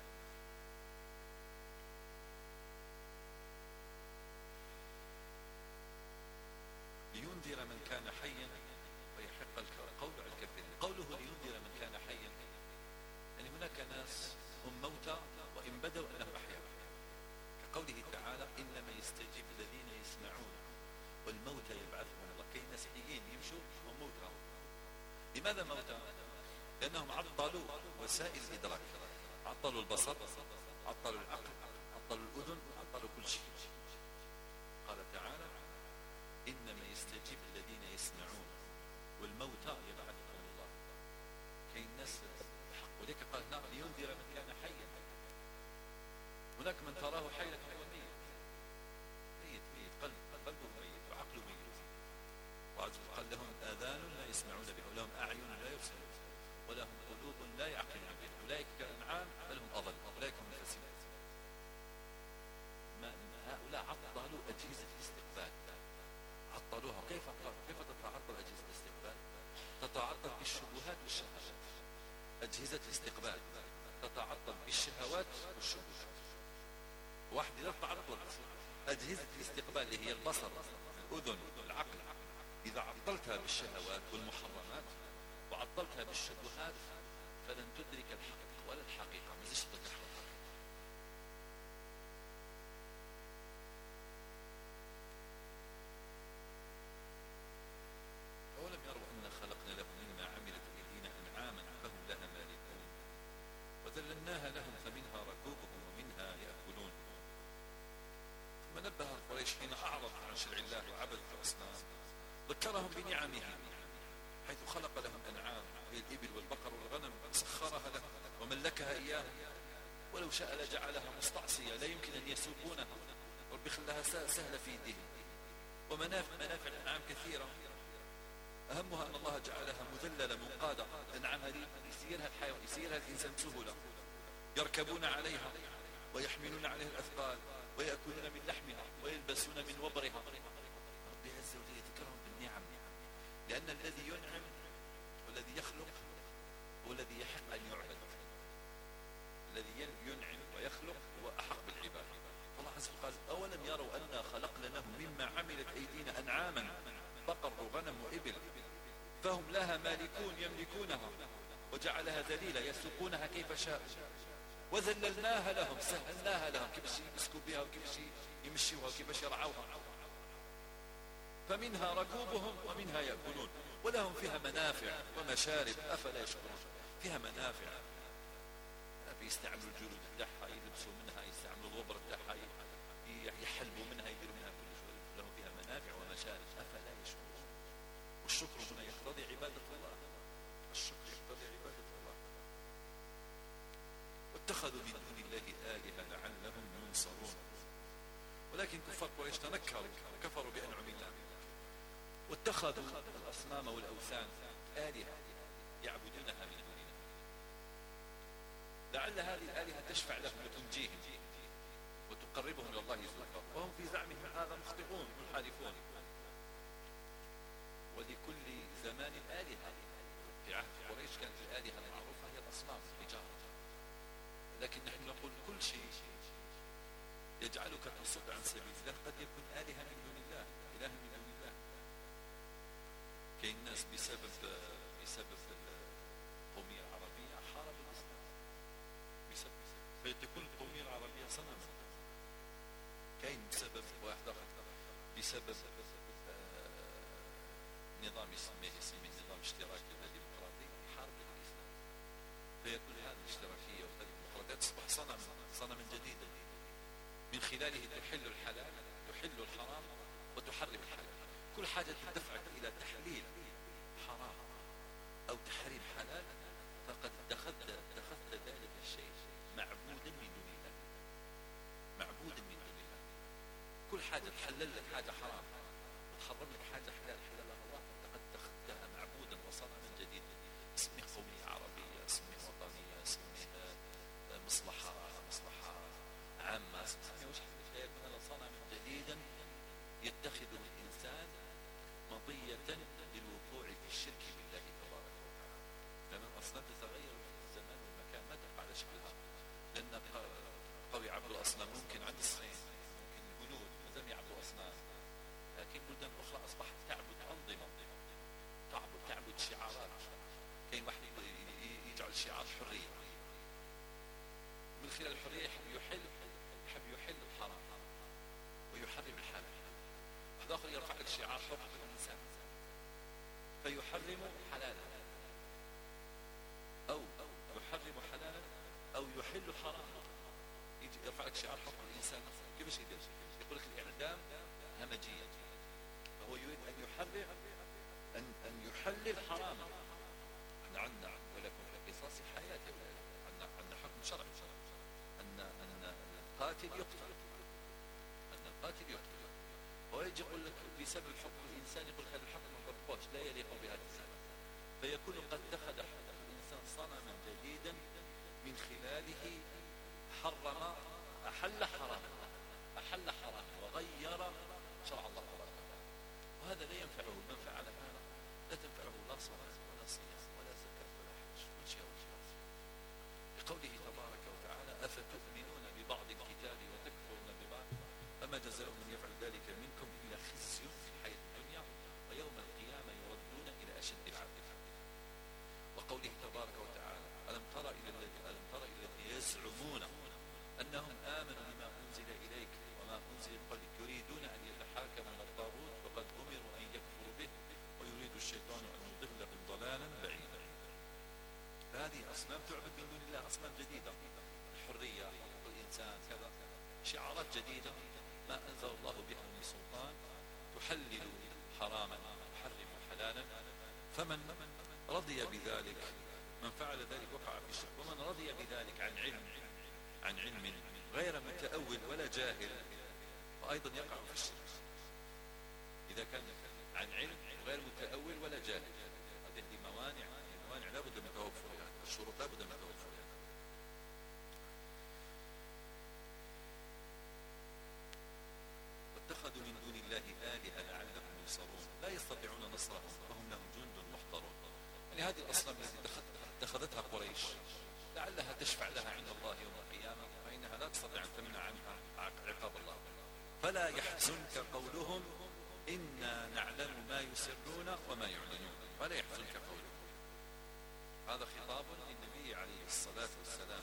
لينذر من كان حيا ويحق القول على الكافرين. قوله لينذر من كان حيا، يعني هناك ناس هم موتى وإن بدوا أنهم أحياء، كقوله تعالى إنما يستجيب الذين يسمعون والموتى يبعثهم الله. كاين ناس حيين يمشوا هم موتى. لماذا موتى؟ لأنهم عطلوا وسائل الإدراك، عطلوا البصر، عطلوا العقل، عطلوا الأذن، عطلوا كل شيء. قال تعالى إنما يستجيب الذين يسمعون والموتى يبعثهم الله. كاين ناس حق، ولذلك قال نعم لينذر من كان حيا. هناك من تراه حي لكن هو ميت ميت ميت قلب قلبه ميت وعقله ميت. وقال لهم آذان لا يسمعون بها ولهم أعين لا يبصرون ولهم قلوب لا يعقلون بها أولئك كالأنعام بل هم أضل أولئك هم الفاسقون. هؤلاء عطلوا أجهزة الاستقبال، عطلوها. كيف كيف تتعطل أجهزة الاستقبال؟ تتعطل بالشبهات والشهوات. أجهزة الاستقبال تتعطل بالشهوات والشبهات. واحد إذا تعطل أجهزة الاستقبال اللي هي البصر الأذن العقل، إذا عطلتها بالشهوات والمحرمات وعطلتها بالشبهات فلن تدرك الحق ولا الحقيقة، ما زيش تدرك الحقيقة. أولم يروا أن خلقنا لهم مما عملت أيدينا أنعاما فهم لها مالكون وذللناها لهم فمنها ركوبهم ومنها يأكلون. ثم نبه قريش حين أعرض عن شرع الله وعبدت الأصنام ذكرهم بنعمه حيث خلق لهم أنعام وهي الإبل والبقر والغنم سخرها لهم وملكها إياه، ولو شاء لجعلها مستعصية لا يمكن أن يسوقونها، رب خلاها سهلة في يدهم. ومنافع منافع الأنعام كثيرة، أهمها أن الله جعلها مذللة منقادة. الأنعام هذه يسيرها الحيوان يسيرها الإنسان بسهولة، يركبون عليها ويحملون عليها الأثقال ويأكلون من لحمها ويلبسون من وبرها. رب عز وجل يذكرهم بالنعم، لأن الذي ينعم الذي يخلق هو الذي يحق أن يعبد، الذي ينعم ويخلق هو أحق بالعبادة. الله عز وجل قال أولم يروا أنا خلقنا لهم مما عملت أيدينا أنعاما بقر وغنم وإبل فهم لها مالكون يملكونها وجعلها ذليلة يسوقونها كيف شاء وذللناها لهم سهلناها لهم كيف يمسكوا بها وكيف يمشيوها وكيف يرعوها فمنها ركوبهم ومنها يأكلون ولهم فيها منافع ومشارب أفلا يشكرون. فيها منافع بيستعملوا الجلود بتاعها يلبسوا منها يستعملوا الغبر بتاعها يحلبوا منها يديروا منها كل شيء لهم فيها منافع ومشارب أفلا يشكرون. والشكر هنا يقتضي عبادة الله، الشكر يقتضي عبادة الله. واتخذوا من دون الله آلهة لعلهم ينصرون ولكن كفار قريش تنكروا وكفروا بأنعم الله واتخذوا الأصنام والأوثان آلهة يعبدونها من دون الله لعل هذه الآلهة تشفع لهم وتنجيهم وتقربهم إلى الله زلفى وهم في زعمهم هذا مخطئون منحرفون. ولكل زمان آلهة. في عهد قريش كانت الآلهة المعروفة هي الأصنام الحجارة، لكن نحن نقول كل شيء يجعلك تصد عن سبيل الله قد يكون آلهة من دون الله، إله من دون الله. كاين الناس بسبب بسبب القومية العربية حاربوا الإسلام بسبب فيتكون القومية العربية صنما. كاين بسبب واحد آخر بسبب نظام يسميه يسميه نظام اشتراكي ولا ديمقراطي حارب الإسلام فيكون هذه الاشتراكية وهذه الديمقراطية تصبح صنما صنما جديدا من خلاله تحل الحلال تحل الحرام وتحرم الحلال. كل حاجة تدفعك إلى تحليل حرام أو تحريم حلال فقد اتخذت اتخذت ذلك الشيء معبودا من دون الله، معبودا من دون الله. كل حاجة تحلل لك حاجة حرام وتحرم لك حاجة حلال حلالها الله فقد اتخذتها معبودا وصنما جديدا. اسمه قومية عربية، اسمه وطنية، اسمه مصلحة مصلحة عامة، اسمه وش حاجة صنما جديدا يتخذه الإنسان مضية للوقوع في الشرك بالله تبارك وتعالى. لأن الأصنام تتغير في الزمان والمكان ما تبقى على شكلها، لأن قوي عبد الأصنام ممكن عند الصين ممكن الهنود لم يعبدوا أصنام، لكن بلدان أخرى أصبحت تعبد أنظمة تعبد تعبد شعارات. كاين واحد يجعل شعار حرية من خلال الحرية يحب يحل يحب يحل الحرام ويحرم الحلال. واحد آخر يرفع لك شعار حقوق الإنسان فيحرم حلالا أو يحرم حلالا أو يحل حراما. يجي يرفع لك شعار حقوق الإنسان كيف يدير؟ يقول لك الإعدام همجية فهو يريد أن يحرم أن أن يحلل حراما. احنا عندنا ولكم في قصاص حياة عندنا عندنا حكم شرعي أن أن القاتل يقتل أن القاتل يقتل ويجي يقول لك بسبب حكم الإنسان يقول هذا الحكم ما طبقوش لا يليق بهذا الزمان فيكون قد اتخذ الإنسان صنما جديدا من خلاله حرم أحل حرام أحل حرام وغير شرع الله تبارك وتعالى. وهذا لا ينفعه من فعل هذا لا تنفعه لا صلاة ولا صيام ولا زكاة ولا حج ولا شيء ولا لقوله تبارك وتعالى أفتؤمنون ببعض الكتاب وتكفرون ببعض فما جزاء من يفعل ذلك منكم إلا خزي في الحياة الدنيا ويوم القيامة يردون إلى أشد العذاب. وقوله تبارك وتعالى ألم تر إلى الذي ألم تر إلى الذي يزعمون أنهم آمنوا بما أنزل إليك وما أنزل قبلك يريدون أن يتحاكموا إلى الطاغوت وقد أمروا أن يكفروا به ويريد الشيطان أن يضلهم ضلالا بعيدا. فهذه أصنام تعبد من دون الله، أصنام جديدة الحرية حقوق الإنسان كذا شعارات جديدة ما أنزل الله بها من سلطان تحلل حراما تحرم حلالا. فمن رضي بذلك من فعل ذلك وقع في الشرك ومن رضي بذلك عن علم عن علم غير متأول ولا جاهل فأيضا يقع في الشرك. إذا كان عن علم غير متأول ولا جاهل هذه موانع موانع لا بد من توفرها، الشروط لا بد من توفرها. واتخذوا من دون الله آلهة لعلهم ينصرون لا يستطيعون نصرهم وهم لهم جند محضرون. يعني هذه الأصنام التي اتخذتها قريش لعلها تشفع لها عند الله يوم القيامة، فإنها لا تستطيع أن تمنع عنها عقاب الله. فلا يحزنك قولهم إنا نعلم ما يسرون وما يعلنون، فلا يحزنك قولهم. هذا خطاب للنبي عليه الصلاة والسلام.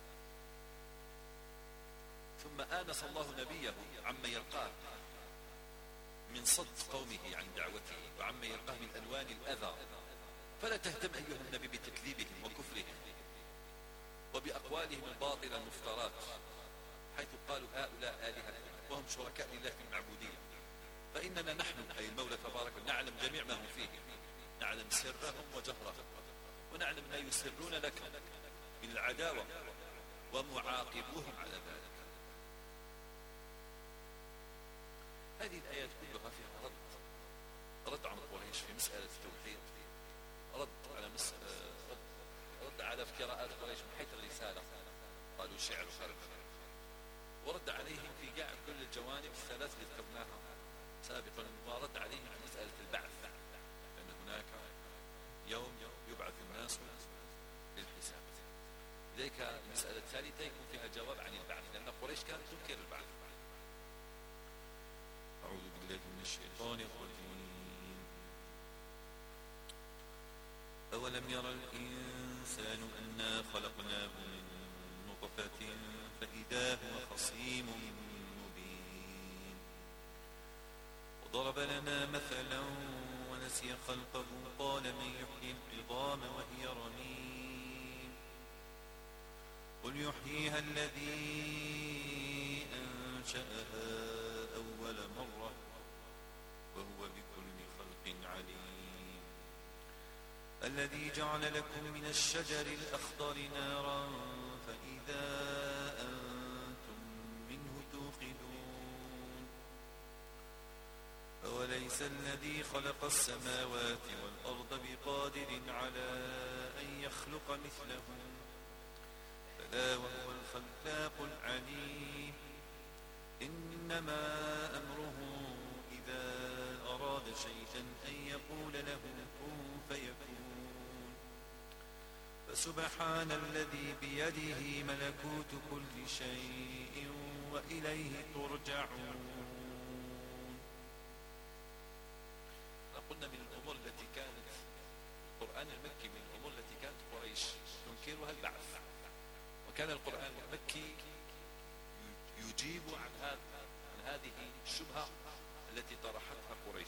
ثم آنس الله نبيه عما يلقاه من صد قومه عن دعوته وعما يلقاه من ألوان الأذى، فلا تهتم أيها النبي بتكذيبهم وكفرهم وبأقوالهم الباطلة المفترات، حيث قالوا هؤلاء آلهة وهم شركاء لله في المعبودية، فإننا نحن أي المولى تبارك نعلم جميع ما هم فيه، نعلم سرهم وجهرهم، ونعلم ما يسرون لك من العداوة ومعاقبوهم على ذلك. هذه الآيات كلها فيها رد رد عن قريش في مسألة التوحيد، رد على مسألة رد, رد على افتراءات قريش من حيث الرسالة، قالوا شعر خرج، ورد عليهم في جاء كل الجوانب الثلاث اللي ذكرناها سابقا، ورد عليهم في مسألة البعث، لأن هناك يوم يبعث الناس للحساب. لذلك المسألة الثالثة يكون فيها جواب عن البعث، لأن قريش كانت تنكر البعث. أعوذ بالله من الشيطان الرجيم. أولم يرى الإنسان أنا خلقناه من نطفة فإذا هو خصيم مبين وضرب لنا مثلا ونسي خلقه قال من يحيي العظام وهي رميم قل يحييها الذي أنشأها أول مرة وهو بكل خلق عليم الذي جعل لكم من الشجر الأخضر نارا فإذا أنتم منه توقدون أوليس الذي خلق السماوات والأرض بقادر على أن يخلق مثلهم بلى وهو الخلاق العليم إنما أمره إذا أراد شيئا أن يقول له كن فيكون فسبحان الذي بيده ملكوت كل شيء وإليه ترجعون. قلنا من الأمور التي كانت القرآن المكي من الأمور التي كانت قريش تنكرها البعث، وكان القرآن المكي يجيب عن هذا عن هذه الشبهة التي طرحتها قريش.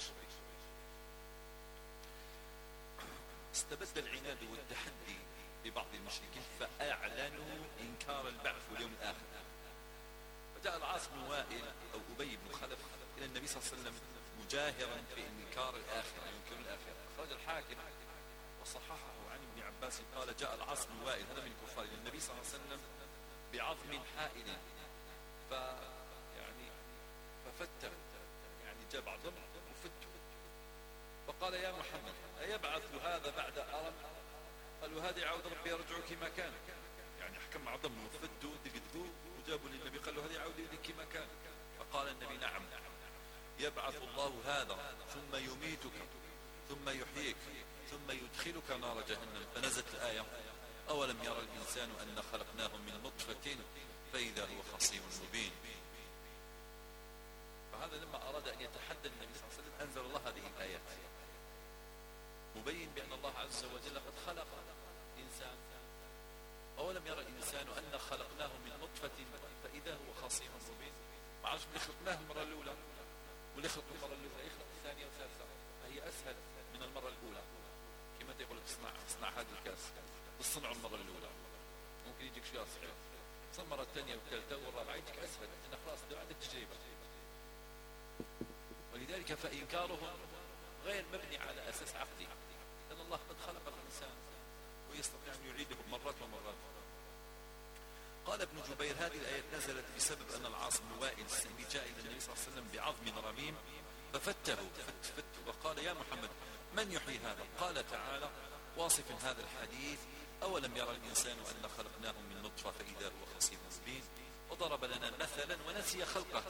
استبد العناد والتحدي ببعض المشركين فأعلنوا إنكار البعث واليوم الآخر، فجاء العاص بن وائل أو أبي بن خلف إلى النبي صلى الله عليه وسلم مجاهرا في إنكار الآخرة ينكر الآخرة. أخرج الحاكم وصححه عن ابن عباس قال جاء العاص بن وائل هذا من الكفار إلى النبي صلى الله عليه وسلم بعظم حائل ف يعني ففته يعني جاب عظم وفته فقال يا محمد أيبعث هذا بعد أرم؟ قالوا هذا يعود ربي يرجعه كما كان، يعني حكم عظم وفته دقدوه وجابوا للنبي قال له هذا يعود إليك كما كان. فقال النبي نعم يبعث الله هذا ثم يميتك ثم يحييك ثم يدخلك نار جهنم. فنزلت الآية أولم يرى الإنسان أن خلقناه من نطفة فإذا هو خصيم مبين. فهذا لما أراد أن يتحدى النبي صلى الله عليه وسلم أنزل الله هذه الآيات مبين بأن الله عز وجل قد خلق الإنسان. أولم يرى الإنسان أن خلقناه من نطفة فإذا هو خصيم مبين. ما عرفش اللي خلقناه المرة الأولى واللي خلق المرة الأولى يخلق الثانية والثالثة، فهي أسهل من المرة الأولى. كما تقول لك اصنع اصنع هذا الكاس تصنعه المرة الأولى ممكن يجيك شيء صحيح، تصنع المرة الثانية والثالثة والرابعة يجيك أسهل لأن خلاص ده عندك تجربة. ولذلك فإنكارهم غير مبني على أساس عقلي، لأن الله قد خلق الإنسان ويستطيع أن يعيده مرات ومرات. قال ابن جبير هذه الآية نزلت بسبب أن العاص بن وائل السهمي جاء إلى النبي صلى الله عليه وسلم بعظم رميم ففته فت فت وقال يا محمد من يحيي هذا؟ قال تعالى واصف هذا الحديث أولم يرى الإنسان أن خلقناه من نطفة فإذا هو خصيم مبين وضرب لنا مثلا ونسي خلقه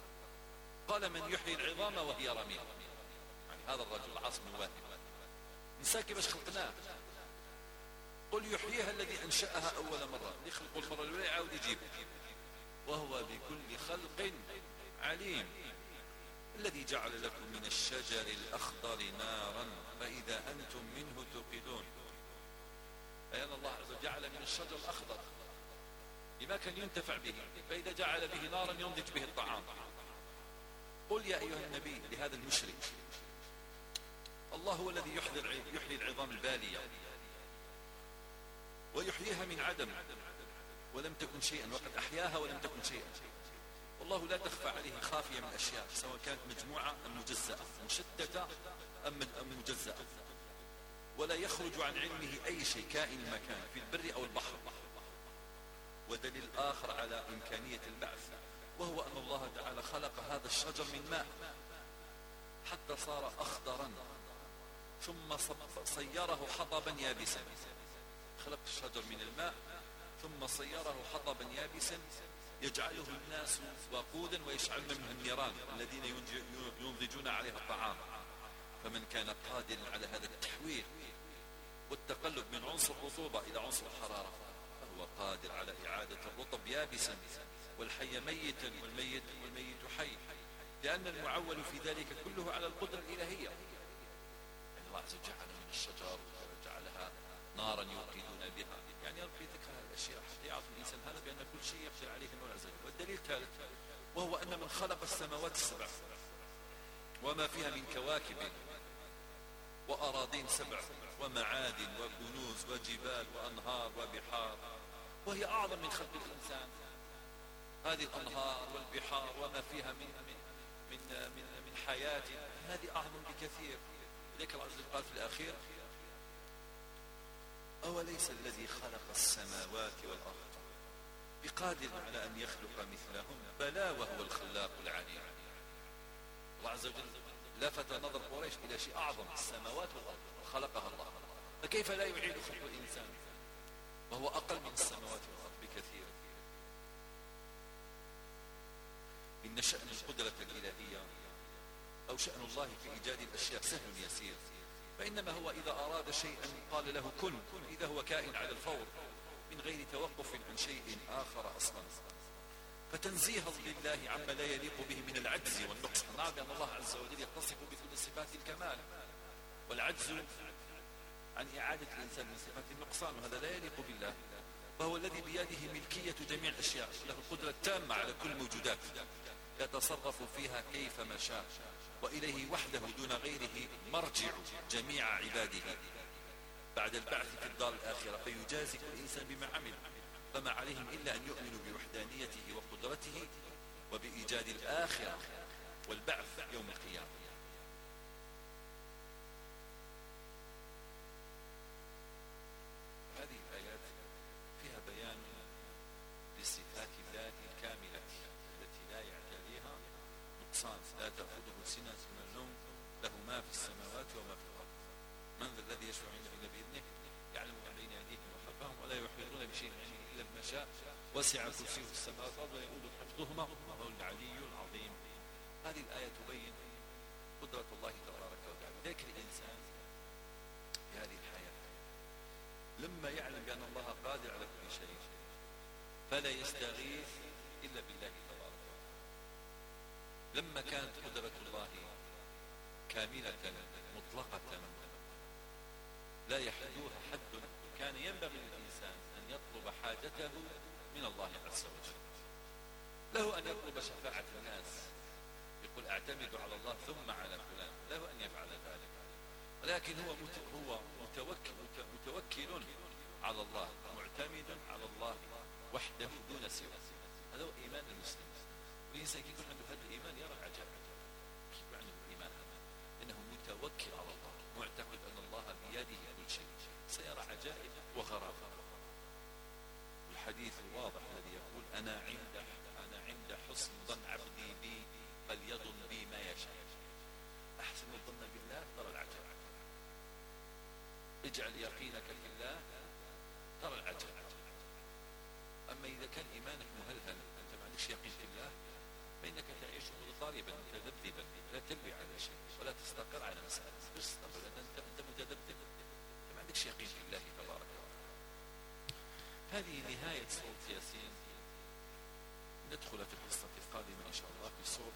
قال من يحيي العظام وهي رميم. يعني هذا الرجل العاص بن وائل إنسان كيفاش خلقناه. قل يحييها الذي أنشأها أول مرة، يخلق المرة الأولى يعاود يجيب، وهو بكل خلق عليم. الذي جعل لكم من الشجر الأخضر نارا فإذا أنتم منه توقدون. أي أن الله عز وجل جعل من الشجر الأخضر لما كان ينتفع به، فإذا جعل به نارا ينضج به الطعام. قل يا أيها النبي لهذا المشرك، الله هو الذي يحيي العظام البالية ويحييها من عدم ولم تكن شيئا، وقد أحياها ولم تكن شيئا. والله لا تخفى عليه خافية من أشياء، سواء كانت مجموعة أم مجزأة، مشتتة أم مجزأة، ولا يخرج عن علمه أي شيء كائن مكان في البر أو البحر. ودليل آخر على إمكانية البعث، وهو أن الله تعالى خلق هذا الشجر من ماء حتى صار أخضرا، ثم صيره حطبا يابسا. خلق الشجر من الماء ثم صيره حطبا يابسا يجعله الناس وقودا ويشعلون منه النيران الذين ينضجون عليها الطعام. فمن كان قادرا على هذا التحويل والتقلب من عنصر الرطوبة إلى عنصر الحرارة، فهو قادر على إعادة الرطب يابسا والحي ميتا والميت والميت حي، لأن المعول في ذلك كله على القدرة الإلهية. يعني الله عز وجل جعل من الشجر وجعلها نارا يوقدون بها، يعني يلقي ذكر هذه الأشياء حتى يعرف الإنسان هذا بأن كل شيء يقدر عليه الله عز وجل. والدليل الثالث وهو أن من خلق السماوات السبع وما فيها من كواكب وأراضين سبع ومعادن وكنوز وجبال وأنهار وبحار، وهي أعظم من خلق الإنسان. هذه الأنهار والبحار وما فيها من من من من حياة، هذه أعظم بكثير. لذلك الله عز وجل قال في الأخير: أوليس الذي خلق السماوات والأرض بقادر على أن يخلق مثلهم بلى وهو الخلاق العليم. الله عز وجل لفت نظر قريش إلى شيء أعظم، السماوات والأرض خلقها الله، فكيف لا يعيد خلق الإنسان وهو أقل من السماوات والأرض بكثير. إن شأن القدرة الإلهية أو شأن الله في إيجاد الأشياء سهل يسير، فإنما هو إذا أراد شيئا قال له كن، إذا هو كائن على الفور من غير توقف عن شيء آخر أصلا. فتنزيها لله عما لا يليق به من العجز والنقص. نعم بأن الله عز وجل يتصف بكل صفات الكمال، والعجز عن إعادة الإنسان من صفات النقصان، وهذا لا يليق بالله. فهو الذي بيده ملكية جميع الأشياء، له القدرة التامة على كل الموجودات، يتصرف فيها كيفما شاء، وإليه وحده دون غيره مرجع جميع عباده بعد البعث في الدار الآخرة، فيجازي كل إنسان بما عمل. فما عليهم إلا أن يؤمنوا بوحدانيته وقدرته وبإيجاد الآخرة والبعث يوم القيامة. هذه الآيات فيها بيان لصفات الله الكاملة التي لا يعتريها نقصان، لا تأخذه سنة من النوم، له ما في السماوات وما في الأرض. من ذا الذي يشفع عنده إلا بإذنه، يعلم ما بين أيديهم وخلفهم ولا يحيطون بشيء من علمه إلا بما شاء، وسع كرسيه السماوات والأرض ولا يؤوده حفظهما وهو العلي العظيم. هذه الآية تبين قدرة الله تبارك وتعالى. ذكر الإنسان في هذه الحياة لما يعلم بأن الله قادر على كل شيء فلا يستغيث إلا بالله تبارك وتعالى. لما كانت قدرة الله كاملة مطلقة لا يحدوها حد، كان ينبغي للإنسان أن يطلب حاجته من الله عز وجل. له أن يطلب شفاعة الناس، يقول أعتمد على الله ثم على فلان، له أن يفعل ذلك، ولكن هو هو متوكل متوكل على الله، معتمد على الله وحده دون سواه. هذا هو إيمان المسلم. الإنسان يكون عنده هذا الإيمان يرى العجب. كيف معنى الإيمان هذا؟ إنه متوكل على الله، معتقد أن الله بيده كل شيء، سيرى عجائب وغرائب. الحديث الواضح الذي يقول أنا عند أنا عند حسن ظن عبدي بي فليظن بي ما يشاء. أحسن الظن بالله ترى العجب. اجعل يقينك في الله ترى العجب. أما إذا كان إيمانك مهلهل، أنت ما عندكش يقين في الله، فإنك تعيش مضطربا متذبذبا، لا تلوي على شيء ولا تستقر على مسألة، تستقر أنت أنت متذبذب. هذه نهاية سورة ياسين. ندخل في القصة القادمة إن شاء الله في سورة